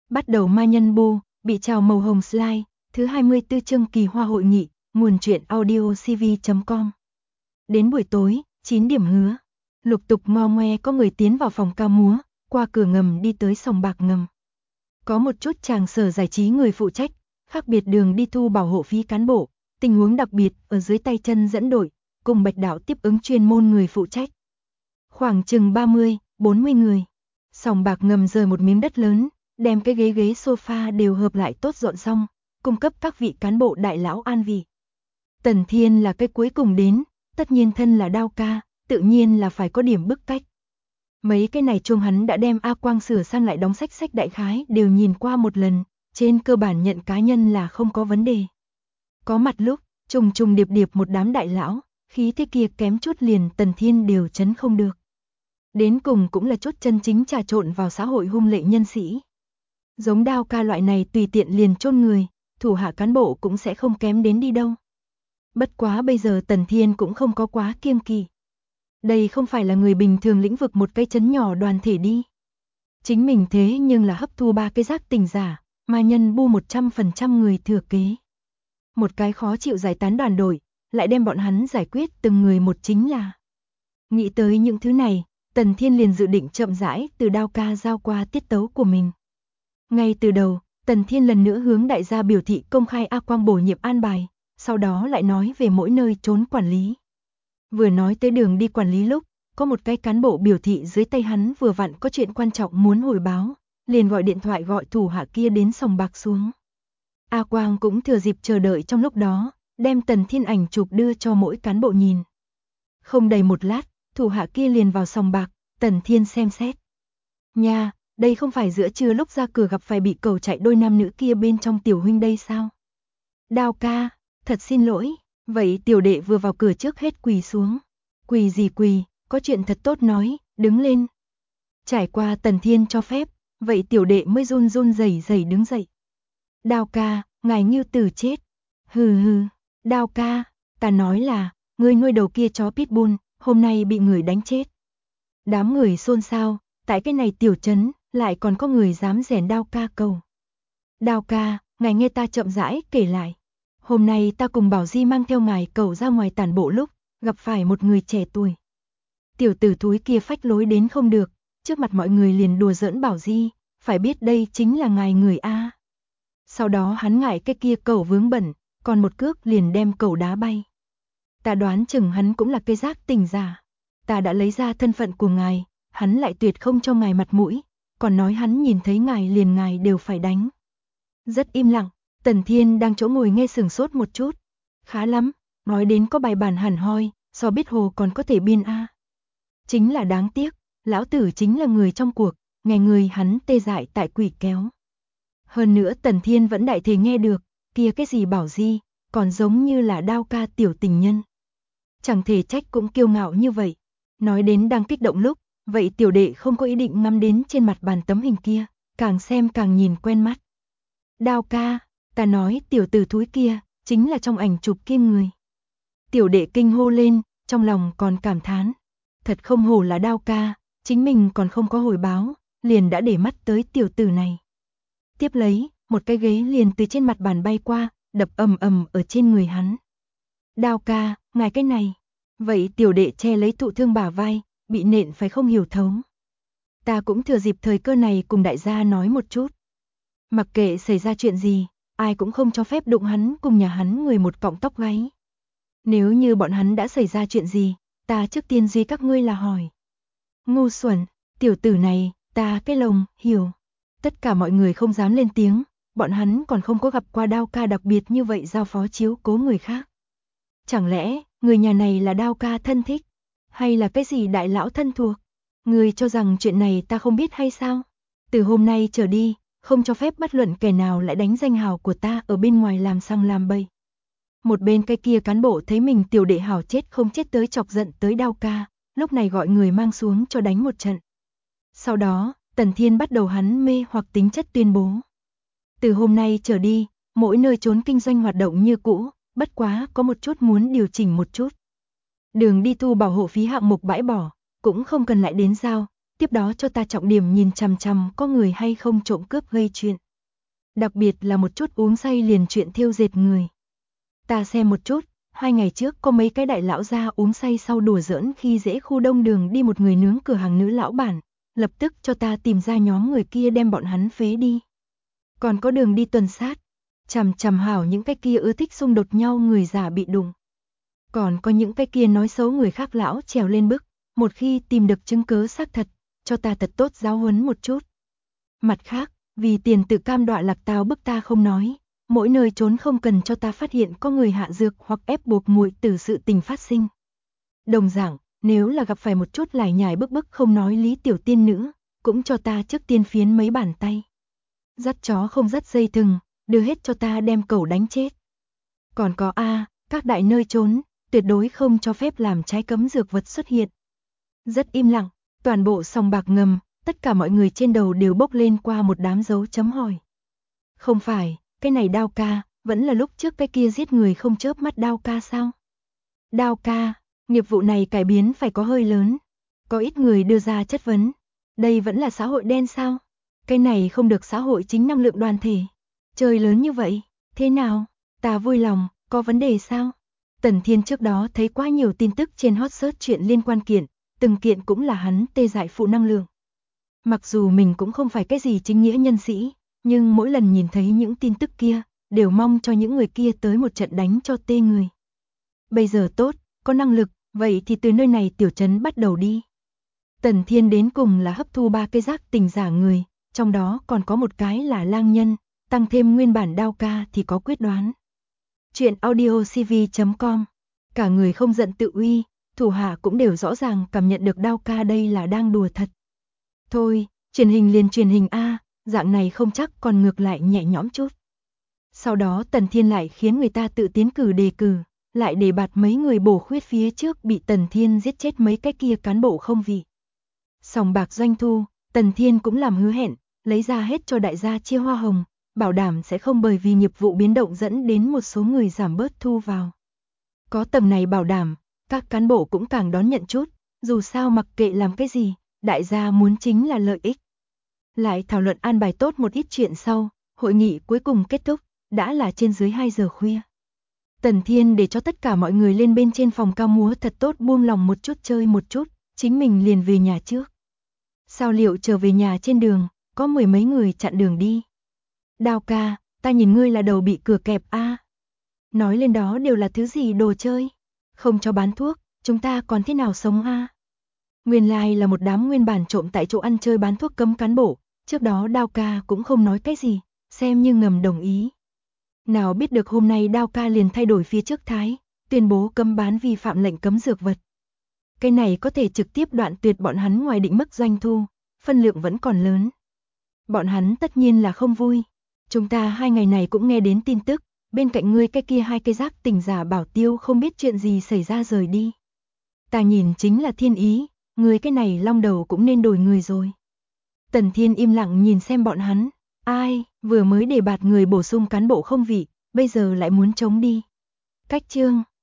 Bắt đầu ma nhân bu, bị trào màu hồng slide, thứ 24 chương kỳ hoa hội nghị, nguồn truyện audiocv.com. Đến buổi tối, 9 điểm hứa, lục tục ngo ngoe có người tiến vào phòng ca múa, qua cửa ngầm đi tới sòng bạc ngầm. Có một chút chàng sở giải trí người phụ trách, khác biệt đường đi thu bảo hộ phí cán bộ, tình huống đặc biệt ở dưới tay chân dẫn đội, cùng Bạch Đạo tiếp ứng chuyên môn người phụ trách. Khoảng chừng 30, 40 người. Sòng bạc ngầm rời một miếng đất lớn, đem cái ghế sofa đều hợp lại tốt dọn xong, cung cấp các vị cán bộ đại lão an vị. Tần Thiên là cái cuối cùng đến, tất nhiên thân là Đao ca, tự nhiên là phải có điểm bức cách. Mấy cái này chuông hắn đã đem A Quang sửa sang lại đóng sách đại khái đều nhìn qua một lần, trên cơ bản nhận cá nhân là không có vấn đề. Có mặt lúc, trùng điệp một đám đại lão, khí thế kia kém chút liền Tần Thiên đều chấn không được. Đến cùng cũng là chút chân chính trà trộn vào xã hội hung lệ nhân sĩ. Giống Đao ca loại này tùy tiện liền chôn người, thủ hạ cán bộ cũng sẽ không kém đến đi đâu. Bất quá bây giờ Tần Thiên cũng không có quá kiêng kỵ. Đây không phải là người bình thường lĩnh vực một cái chấn nhỏ đoàn thể đi. Chính mình thế nhưng là hấp thu 3 cái giác tình giả, ma nhân bu 100% người thừa kế. Một cái khó chịu giải tán đoàn đội, lại đem bọn hắn giải quyết từng người một chính là. Nghĩ tới những thứ này, Tần Thiên liền dự định chậm rãi từ Đao ca giao qua tiết tấu của mình. Ngay từ đầu, Tần Thiên lần nữa hướng đại gia biểu thị công khai A Quang bổ nhiệm an bài, sau đó lại nói về mỗi nơi trốn quản lý. Vừa nói tới đường đi quản lý lúc, có một cái cán bộ biểu thị dưới tay hắn vừa vặn có chuyện quan trọng muốn hồi báo, liền gọi điện thoại gọi thủ hạ kia đến sòng bạc xuống. A Quang cũng thừa dịp chờ đợi trong lúc đó, đem Tần Thiên ảnh chụp đưa cho mỗi cán bộ nhìn. Không đầy một lát, thủ hạ kia liền vào sòng bạc, Tần Thiên xem xét. Nha, đây không phải giữa trưa lúc ra cửa gặp phải bị cẩu chạy đôi nam nữ kia bên trong tiểu huynh đây sao? Đao ca, thật xin lỗi, vậy tiểu đệ vừa vào cửa trước hết quỳ xuống. Quỳ gì quỳ, có chuyện thật tốt nói, đứng lên. Trải qua Tần Thiên cho phép, vậy tiểu đệ mới run rẩy đứng dậy. Đao ca, ngài Ngưu Tử chết. Hừ, Đao ca, ta nói là, ngươi nuôi đầu kia chó pitbull, hôm nay bị người đánh chết. Đám người xôn xao, tại cái này tiểu trấn, lại còn có người dám rèn Đao ca cầu. Đao ca, ngài nghe ta chậm rãi kể lại. Hôm nay ta cùng Bảo Di mang theo ngài cầu ra ngoài tản bộ lúc, gặp phải một người trẻ tuổi. Tiểu tử thúi kia phách lối đến không được, trước mặt mọi người liền đùa giỡn Bảo Di, phải biết đây chính là ngài người A. Sau đó hắn ngại cái kia cầu vướng bẩn, còn một cước liền đem cầu đá bay. Ta đoán chừng hắn cũng là cái giác tình giả. Ta đã lấy ra thân phận của ngài, hắn lại tuyệt không cho ngài mặt mũi, còn nói hắn nhìn thấy ngài liền ngài đều phải đánh. Rất im lặng, Tần Thiên đang chỗ ngồi nghe sửng sốt một chút. Khá lắm, nói đến có bài bản hẳn hoi, so biết hồ còn có thể biên A. Chính là đáng tiếc, lão tử chính là người trong cuộc, nghe người hắn tê dại tại quỷ kéo. Hơn nữa Tần Thiên vẫn đại thể nghe được, kia cái gì Bảo Di, còn giống như là Đao ca tiểu tình nhân. Chẳng thể trách cũng kiêu ngạo như vậy. Nói đến đang kích động lúc, vậy tiểu đệ không có ý định ngắm đến trên mặt bàn tấm hình kia, càng xem càng nhìn quen mắt. Đao ca, ta nói tiểu tử thúi kia, chính là trong ảnh chụp kia người. Tiểu đệ kinh hô lên, trong lòng còn cảm thán. Thật không hổ là Đao ca, chính mình còn không có hồi báo, liền đã để mắt tới tiểu tử này. Tiếp lấy, một cái ghế liền từ trên mặt bàn bay qua, đập ầm ở trên người hắn. Đao ca, ngài cái này. Vậy tiểu đệ che lấy thụ thương bả vai, bị nện phải không hiểu thấu. Ta cũng thừa dịp thời cơ này cùng đại gia nói một chút. Mặc kệ xảy ra chuyện gì, ai cũng không cho phép đụng hắn cùng nhà hắn người một cọng tóc gáy. Nếu như bọn hắn đã xảy ra chuyện gì, ta trước tiên duy các ngươi là hỏi. Ngu xuẩn, tiểu tử này, ta cái lồng, hiểu. Tất cả mọi người không dám lên tiếng, bọn hắn còn không có gặp qua Đao ca đặc biệt như vậy giao phó chiếu cố người khác. Chẳng lẽ, người nhà này là Đao ca thân thích, hay là cái gì đại lão thân thuộc? Người cho rằng chuyện này ta không biết hay sao? Từ hôm nay trở đi, không cho phép bất luận kẻ nào lại đánh danh hào của ta ở bên ngoài làm xăng làm bậy. Một bên cái kia cán bộ thấy mình tiểu đệ hảo chết không chết tới chọc giận tới Đao ca, lúc này gọi người mang xuống cho đánh một trận. Sau đó, Tần Thiên bắt đầu hắn mê hoặc tính chất tuyên bố. Từ hôm nay trở đi, mỗi nơi trốn kinh doanh hoạt động như cũ, bất quá có một chút muốn điều chỉnh một chút. Đường đi thu bảo hộ phí hạng mục bãi bỏ, cũng không cần lại đến giao, tiếp đó cho ta trọng điểm nhìn chằm chằm có người hay không trộm cướp gây chuyện. Đặc biệt là một chút uống say liền chuyện thêu dệt người. Ta xem một chút, 2 ngày trước có mấy cái đại lão gia uống say sau đùa giỡn khi dễ khu đông đường đi một người nướng cửa hàng nữ lão bản, lập tức cho ta tìm ra nhóm người kia đem bọn hắn phế đi. Còn có đường đi tuần sát, chằm chằm hảo những cái kia ưa thích xung đột nhau người già bị đụng. Còn có những cái kia nói xấu người khác lão trèo lên bức, một khi tìm được chứng cứ xác thật, cho ta thật tốt giáo huấn một chút. Mặt khác, vì tiền tự cam đoạ lạc tao bức ta không nói, mỗi nơi trốn không cần cho ta phát hiện có người hạ dược hoặc ép buộc muội từ sự tình phát sinh. Đồng dạng, nếu là gặp phải một chút lải nhải bức không nói lý tiểu tiên nữ, cũng cho ta trước tiên phiến mấy bàn tay. Dắt chó không dắt dây thừng, đưa hết cho ta đem cẩu đánh chết. Còn có các đại nơi trốn, tuyệt đối không cho phép làm trái cấm dược vật xuất hiện. Rất im lặng, toàn bộ sòng bạc ngầm, tất cả mọi người trên đầu đều bốc lên qua một đám dấu chấm hỏi. Không phải, cái này Đao ca, vẫn là lúc trước cái kia giết người không chớp mắt Đao ca sao? Đao ca, nghiệp vụ này cải biến phải có hơi lớn. Có ít người đưa ra chất vấn. Đây vẫn là xã hội đen sao? Cái này không được xã hội chính năng lượng đoàn thể. Chơi lớn như vậy, thế nào? Ta vui lòng, có vấn đề sao? Tần Thiên trước đó thấy quá nhiều tin tức trên hot search chuyện liên quan kiện, từng kiện cũng là hắn tê dại phụ năng lượng. Mặc dù mình cũng không phải cái gì chính nghĩa nhân sĩ, nhưng mỗi lần nhìn thấy những tin tức kia, đều mong cho những người kia tới một trận đánh cho tê người. Bây giờ tốt, có năng lực, vậy thì từ nơi này tiểu trấn bắt đầu đi. Tần Thiên đến cùng là hấp thu 3 cái giác tình giả người, trong đó còn có một cái là lang nhân, tăng thêm nguyên bản Đao ca thì có quyết đoán. Chuyện audiocv.com. Cả người không giận tự uy, thủ hạ cũng đều rõ ràng cảm nhận được Đao ca đây là đang đùa thật. Thôi, truyền hình liền truyền hình dạng này không chắc còn ngược lại nhẹ nhõm chút. Sau đó Tần Thiên lại khiến người ta tự tiến cử đề cử, lại đề bạt mấy người bổ khuyết phía trước bị Tần Thiên giết chết mấy cái kia cán bộ không vị. Sòng bạc doanh thu, Tần Thiên cũng làm hứa hẹn, lấy ra hết cho đại gia chia hoa hồng, bảo đảm sẽ không bởi vì nghiệp vụ biến động dẫn đến một số người giảm bớt thu vào. Có tầng này bảo đảm, các cán bộ cũng càng đón nhận chút, dù sao mặc kệ làm cái gì, đại gia muốn chính là lợi ích. Lại thảo luận an bài tốt một ít chuyện sau, hội nghị cuối cùng kết thúc, đã là trên dưới 2 giờ khuya. Tần Thiên để cho tất cả mọi người lên bên trên phòng cao múa thật tốt buông lòng một chút chơi một chút, chính mình liền về nhà trước. Sao liệu trở về nhà trên đường, có 10 mấy người chặn đường đi. Đao ca, ta nhìn ngươi là đầu bị cửa kẹp Nói lên đó đều là thứ gì đồ chơi. Không cho bán thuốc, chúng ta còn thế nào sống Nguyên lai là một đám nguyên bản trộm tại chỗ ăn chơi bán thuốc cấm cán bộ, trước đó Đao ca cũng không nói cái gì, xem như ngầm đồng ý. Nào biết được hôm nay Đao ca liền thay đổi phía trước thái, tuyên bố cấm bán vi phạm lệnh cấm dược vật. Cái này có thể trực tiếp đoạn tuyệt bọn hắn ngoài định mức doanh thu, phân lượng vẫn còn lớn. Bọn hắn tất nhiên là không vui. Chúng ta 2 ngày này cũng nghe đến tin tức, bên cạnh ngươi cái kia 2 cây giác tình giả bảo tiêu không biết chuyện gì xảy ra rời đi. Ta nhìn chính là thiên ý, ngươi cái này long đầu cũng nên đổi người rồi. Tần Thiên im lặng nhìn xem bọn hắn, ai, vừa mới đề bạt người bổ sung cán bộ không vị, bây giờ lại muốn chống đi. Cách chương